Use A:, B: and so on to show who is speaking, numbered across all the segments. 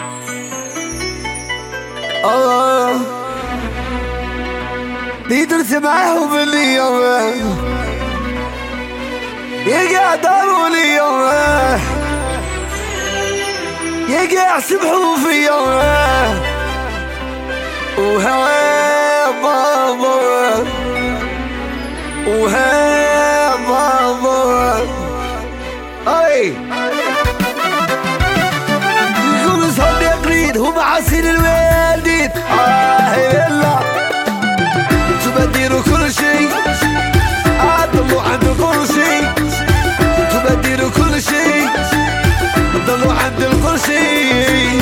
A: اللي درت معاهم اليوم يقع داروا اليوم يقع سبحوا في يوم وها بابا وها بابا اي يقول صديق قريد هم عسير الوالدين يلا تبدلوا كل شيء ضلوا عند كل شيء تبدلوا كل شيء ضلوا عند كل شيء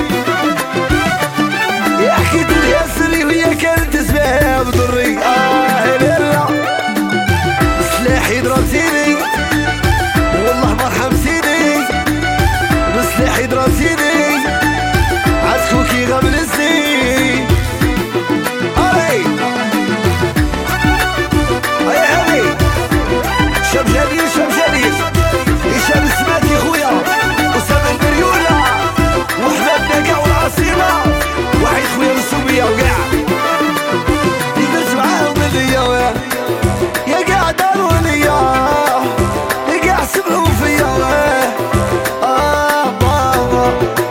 A: يحكي دنيا سري وهي كانت اسباب ضري لا سلاحي ضربتيني والله ما رحمتيني بسلاحي ضربتيني عسكوكي غملتني شمشاني هشام السماتي خويا وسام المريولة وحماد ناقع والعصيلة وحيد خويا السومية وقاع اللي درت معاهم اليوم يا قاع داروا ليا يا قاع سمعوا فيا بابا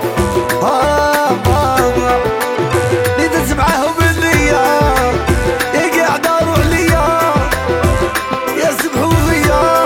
A: بابا اللي درت معاهم اليوم يا قاع داروا ليا يا سمعوا فيا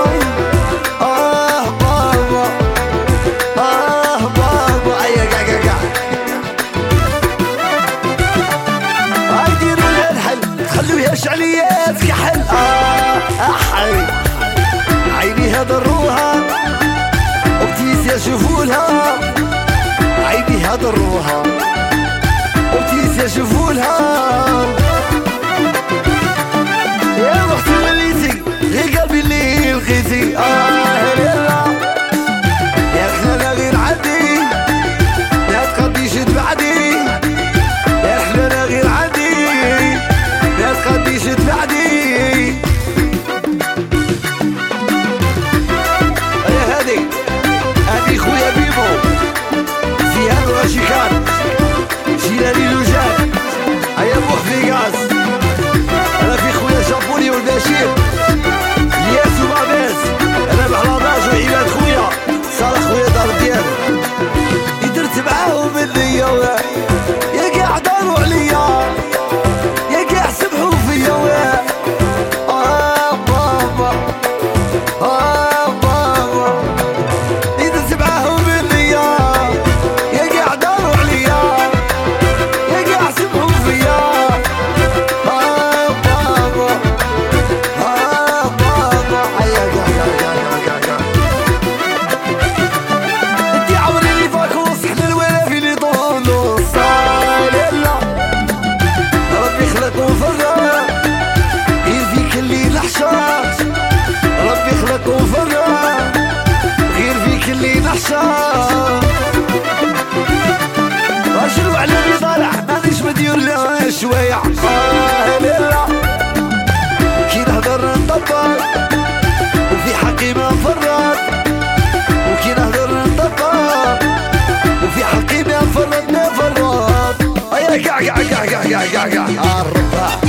A: شعليات كحل أحل عينيها ضروها وبتيس يشوفولها عينيها ضروها وبتيس يشوفولها يا وقتي وليتي غير قلبي اللي لقيتي يلا يا رحلة غير عندي لا تقضيش بعدي يا رحلة غير عندي لا تقضيش بعدي هذه خويا بيبو زياد ورشيكان جيلاني لوجان هيا بوحدي غاز انا في خويا جابوني والبشير الياس ومعباس انا بحلاضاج وعباد خويا صالح خويا دار ديالو درت معاهم اليوم يا قاع داروا عليا يا قاع سبحوا فيا بابا بابا درت معاهم اليوم يا قاع داروا عليا يا قاع سبحوا فيا بابا انتي عمري اللي فاك وصحنا الوالف اللي طولو صاليلا ربي خلق وفرق غير فيك اللي نحشر ربي خلق وفرق غير فيك اللي نحشر شنو على اللي طالع مانيش مدير له شوية ليلا كي نهضر نطبق وفي حقي ما نفرط وكي نهضر نطبق وفي حقي ما نفرط هيا قاع